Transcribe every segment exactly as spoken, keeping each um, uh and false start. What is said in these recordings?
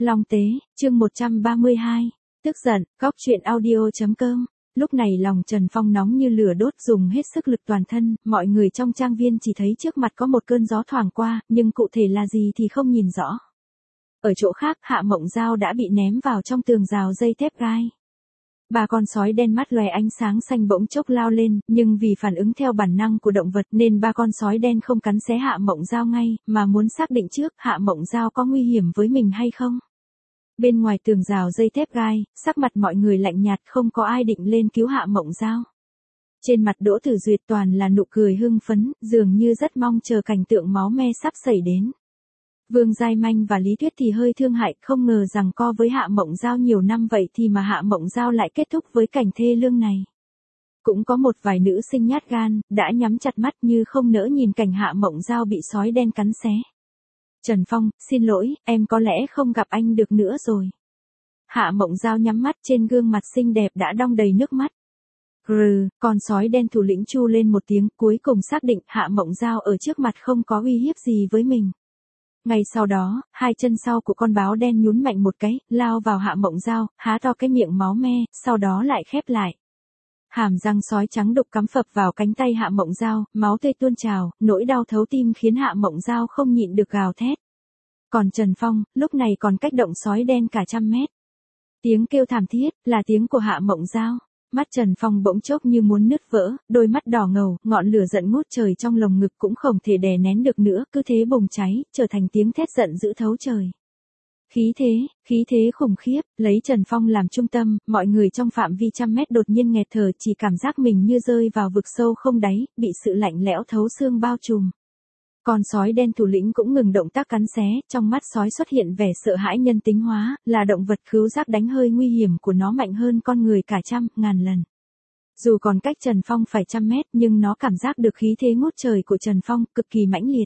Long Tế, chương một trăm ba mươi hai. Tức giận, góc truyện audio.com. Lúc này lòng Trần Phong nóng như lửa đốt, dùng hết sức lực toàn thân, mọi người trong trang viên chỉ thấy trước mặt có một cơn gió thoảng qua, nhưng cụ thể là gì thì không nhìn rõ. Ở chỗ khác, Hạ Mộng Giao đã bị ném vào trong tường rào dây thép gai. Ba con sói đen mắt lòe ánh sáng xanh bỗng chốc lao lên, nhưng vì phản ứng theo bản năng của động vật nên ba con sói đen không cắn xé Hạ Mộng Giao ngay, mà muốn xác định trước Hạ Mộng Giao có nguy hiểm với mình hay không. Bên ngoài tường rào dây thép gai, sắc mặt mọi người lạnh nhạt, không có ai định lên cứu Hạ Mộng Giao. Trên mặt Đỗ Tử Duyệt toàn là nụ cười hưng phấn, dường như rất mong chờ cảnh tượng máu me sắp xảy đến. Vương Giai Manh và Lý Tuyết thì hơi thương hại, không ngờ rằng co với Hạ Mộng Giao nhiều năm vậy thì mà Hạ Mộng Giao lại kết thúc với cảnh thê lương này. Cũng có một vài nữ sinh nhát gan, đã nhắm chặt mắt như không nỡ nhìn cảnh Hạ Mộng Giao bị sói đen cắn xé. Trần Phong, xin lỗi, em có lẽ không gặp anh được nữa rồi. Hạ Mộng Giao nhắm mắt, trên gương mặt xinh đẹp đã đong đầy nước mắt. Grừ, con sói đen thủ lĩnh chu lên một tiếng, cuối cùng xác định Hạ Mộng Giao ở trước mặt không có uy hiếp gì với mình. Ngay sau đó, hai chân sau của con báo đen nhún mạnh một cái, lao vào Hạ Mộng Giao, há to cái miệng máu me, sau đó lại khép lại. Hàm răng sói trắng đục cắm phập vào cánh tay Hạ Mộng Giao, máu tươi tuôn trào, nỗi đau thấu tim khiến Hạ Mộng Giao không nhịn được gào thét. Còn Trần Phong, lúc này còn cách động sói đen cả trăm mét. Tiếng kêu thảm thiết, là tiếng của Hạ Mộng Giao. Mắt Trần Phong bỗng chốc như muốn nứt vỡ, đôi mắt đỏ ngầu, ngọn lửa giận ngút trời trong lồng ngực cũng không thể đè nén được nữa, cứ thế bùng cháy, trở thành tiếng thét giận dữ thấu trời. Khí thế, khí thế khủng khiếp, lấy Trần Phong làm trung tâm, mọi người trong phạm vi trăm mét đột nhiên nghẹt thở, chỉ cảm giác mình như rơi vào vực sâu không đáy, bị sự lạnh lẽo thấu xương bao trùm. Con sói đen thủ lĩnh cũng ngừng động tác cắn xé, trong mắt sói xuất hiện vẻ sợ hãi nhân tính hóa, là động vật khứu giác đánh hơi nguy hiểm của nó mạnh hơn con người cả trăm, ngàn lần. Dù còn cách Trần Phong phải trăm mét nhưng nó cảm giác được khí thế ngút trời của Trần Phong, cực kỳ mãnh liệt.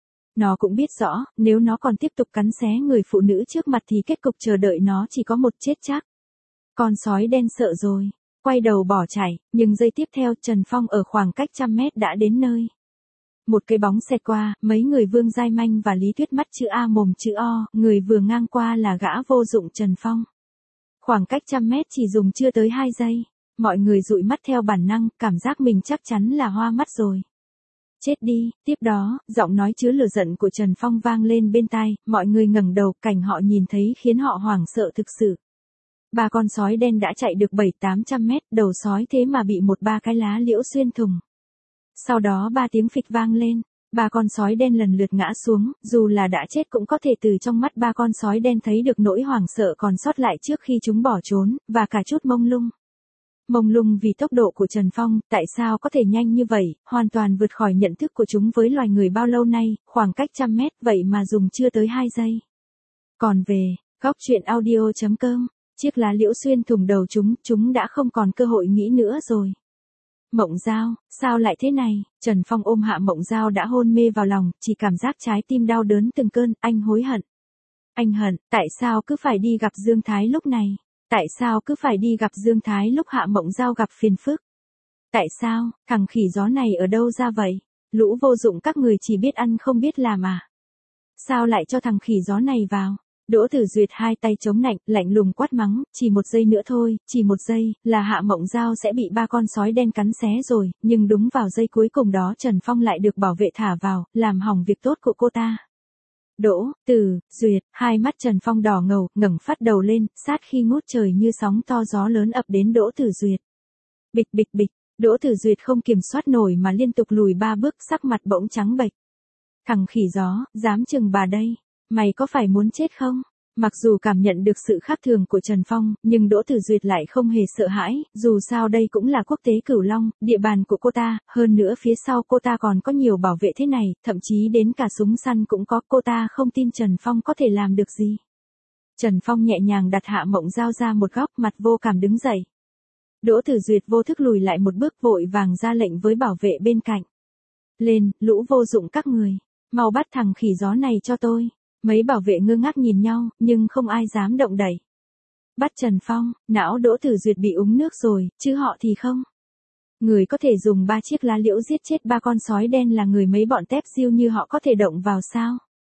Nó cũng biết rõ, nếu nó còn tiếp tục cắn xé người phụ nữ trước mặt thì kết cục chờ đợi nó chỉ có một chết chắc. Con sói đen sợ rồi, quay đầu bỏ chạy, nhưng giây tiếp theo Trần Phong ở khoảng cách trăm mét đã đến nơi. Một cái bóng xẹt qua, mấy người Vương Giai Manh và Lý Tuyết mắt chữ A mồm chữ O, người vừa ngang qua là gã vô dụng Trần Phong. Khoảng cách trăm mét chỉ dùng chưa tới hai giây, mọi người dụi mắt theo bản năng, cảm giác mình chắc chắn là hoa mắt rồi. Chết đi, tiếp đó, giọng nói chứa lửa giận của Trần Phong vang lên bên tai, mọi người ngẩng đầu, cảnh họ nhìn thấy khiến họ hoảng sợ thực sự. Ba con sói đen đã chạy được bảy tám trăm mét, đầu sói thế mà bị một ba cái lá liễu xuyên thủng. Sau đó ba tiếng phịch vang lên, ba con sói đen lần lượt ngã xuống, dù là đã chết cũng có thể từ trong mắt ba con sói đen thấy được nỗi hoảng sợ còn sót lại trước khi chúng bỏ trốn, và cả chút mông lung. Mông lung vì tốc độ của Trần Phong, tại sao có thể nhanh như vậy, hoàn toàn vượt khỏi nhận thức của chúng với loài người bao lâu nay, khoảng cách trăm mét vậy mà dùng chưa tới hai giây. Còn về, góc truyện audio.com, chiếc lá liễu xuyên thủng đầu chúng, chúng đã không còn cơ hội nghĩ nữa rồi. Mộng Giao, sao lại thế này? Trần Phong ôm Hạ Mộng Giao đã hôn mê vào lòng, chỉ cảm giác trái tim đau đớn từng cơn, anh hối hận. Anh hận, tại sao cứ phải đi gặp Dương Thái lúc này? Tại sao cứ phải đi gặp Dương Thái lúc Hạ Mộng Giao gặp phiền phức? Tại sao, thằng khỉ gió này ở đâu ra vậy? Lũ vô dụng các người chỉ biết ăn không biết làm à? Sao lại cho thằng khỉ gió này vào? Đỗ Tử Duyệt hai tay chống nạnh, lạnh lùng quát mắng, chỉ một giây nữa thôi, chỉ một giây, là Hạ Mộng Giao sẽ bị ba con sói đen cắn xé rồi, nhưng đúng vào giây cuối cùng đó Trần Phong lại được bảo vệ thả vào, làm hỏng việc tốt của cô ta. Đỗ Tử Duyệt, hai mắt Trần Phong đỏ ngầu, ngẩng phát đầu lên, sát khi ngút trời như sóng to gió lớn ập đến Đỗ Tử Duyệt. Bịch bịch bịch, Đỗ Tử Duyệt không kiểm soát nổi mà liên tục lùi ba bước, sắc mặt bỗng trắng bệch. Thằng khỉ gió, dám chừng bà đây. Mày có phải muốn chết không? Mặc dù cảm nhận được sự khác thường của Trần Phong, nhưng Đỗ Tử Duyệt lại không hề sợ hãi, dù sao đây cũng là quốc tế Cửu Long, địa bàn của cô ta, hơn nữa phía sau cô ta còn có nhiều bảo vệ thế này, thậm chí đến cả súng săn cũng có, cô ta không tin Trần Phong có thể làm được gì. Trần Phong nhẹ nhàng đặt Hạ Mộng Giao ra một góc, mặt vô cảm đứng dậy. Đỗ Tử Duyệt vô thức lùi lại một bước, vội vàng ra lệnh với bảo vệ bên cạnh. Lên, lũ vô dụng các người, mau bắt thằng khỉ gió này cho tôi. Mấy bảo vệ ngơ ngác nhìn nhau, nhưng không ai dám động đậy. Bắt Trần Phong, não Đỗ Tử Duyệt bị uống nước rồi, chứ họ thì không. Người có thể dùng ba chiếc lá liễu giết chết ba con sói đen là người mấy bọn tép diêu như họ có thể động vào sao?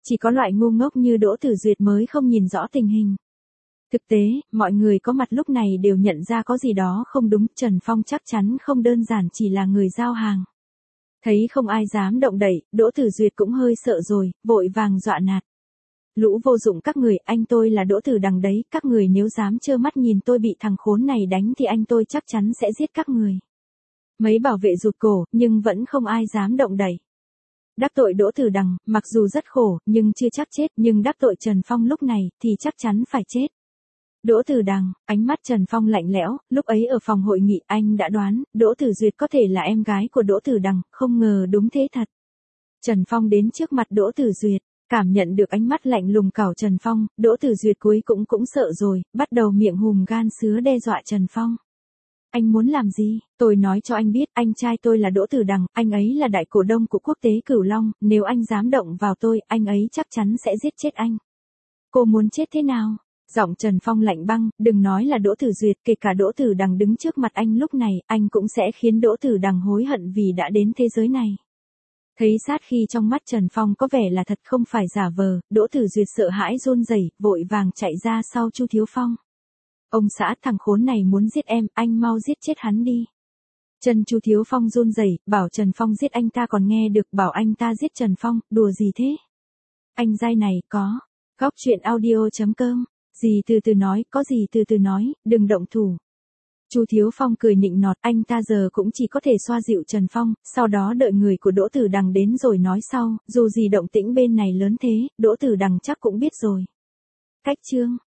Chỉ có loại ngu ngốc như Đỗ Tử Duyệt mới không nhìn rõ tình hình. Thực tế, mọi người có mặt lúc này đều nhận ra có gì đó không đúng, Trần Phong chắc chắn không đơn giản chỉ là người giao hàng. Thấy không ai dám động đậy, Đỗ Tử Duyệt cũng hơi sợ rồi, vội vàng dọa nạt. Lũ vô dụng các người, anh tôi là Đỗ Tử Đằng đấy, các người nếu dám trơ mắt nhìn tôi bị thằng khốn này đánh thì anh tôi chắc chắn sẽ giết các người. Mấy bảo vệ rụt cổ, nhưng vẫn không ai dám động đậy. Đắc tội Đỗ Tử Đằng, mặc dù rất khổ, nhưng chưa chắc chết, nhưng đắc tội Trần Phong lúc này, thì chắc chắn phải chết. Đỗ Tử Đằng, ánh mắt Trần Phong lạnh lẽo, lúc ấy ở phòng hội nghị anh đã đoán, Đỗ Tử Duyệt có thể là em gái của Đỗ Tử Đằng, không ngờ đúng thế thật. Trần Phong đến trước mặt Đỗ Tử Duyệt, cảm nhận được ánh mắt lạnh lùng cào Trần Phong, Đỗ Tử Duyệt cuối cũng cũng sợ rồi, bắt đầu miệng hùm gan sứa đe dọa Trần Phong. Anh muốn làm gì? Tôi nói cho anh biết, anh trai tôi là Đỗ Tử Đằng, anh ấy là đại cổ đông của Quốc tế Cửu Long, nếu anh dám động vào tôi, anh ấy chắc chắn sẽ giết chết anh. Cô muốn chết thế nào? Giọng Trần Phong lạnh băng, đừng nói là Đỗ Tử Duyệt, kể cả Đỗ Tử Đằng đứng trước mặt anh lúc này, anh cũng sẽ khiến Đỗ Tử Đằng hối hận vì đã đến thế giới này. Thấy sát khi trong mắt Trần Phong có vẻ là thật không phải giả vờ, Đỗ Tử Duyệt sợ hãi run rẩy, vội vàng chạy ra sau Chu Thiếu Phong. Ông xã, thằng khốn này muốn giết em, anh mau giết chết hắn đi. Chân Chu Thiếu Phong run rẩy, bảo Trần Phong giết anh ta còn nghe được, bảo anh ta giết Trần Phong, đùa gì thế? Anh giai này, có. Góc truyện audio chấm com. Gì từ từ nói, có gì từ từ nói, đừng động thủ. Chu Thiếu Phong cười nịnh nọt, anh ta giờ cũng chỉ có thể xoa dịu Trần Phong, sau đó đợi người của Đỗ Tử Đằng đến rồi nói sau, dù gì động tĩnh bên này lớn thế, Đỗ Tử Đằng chắc cũng biết rồi. Cách chương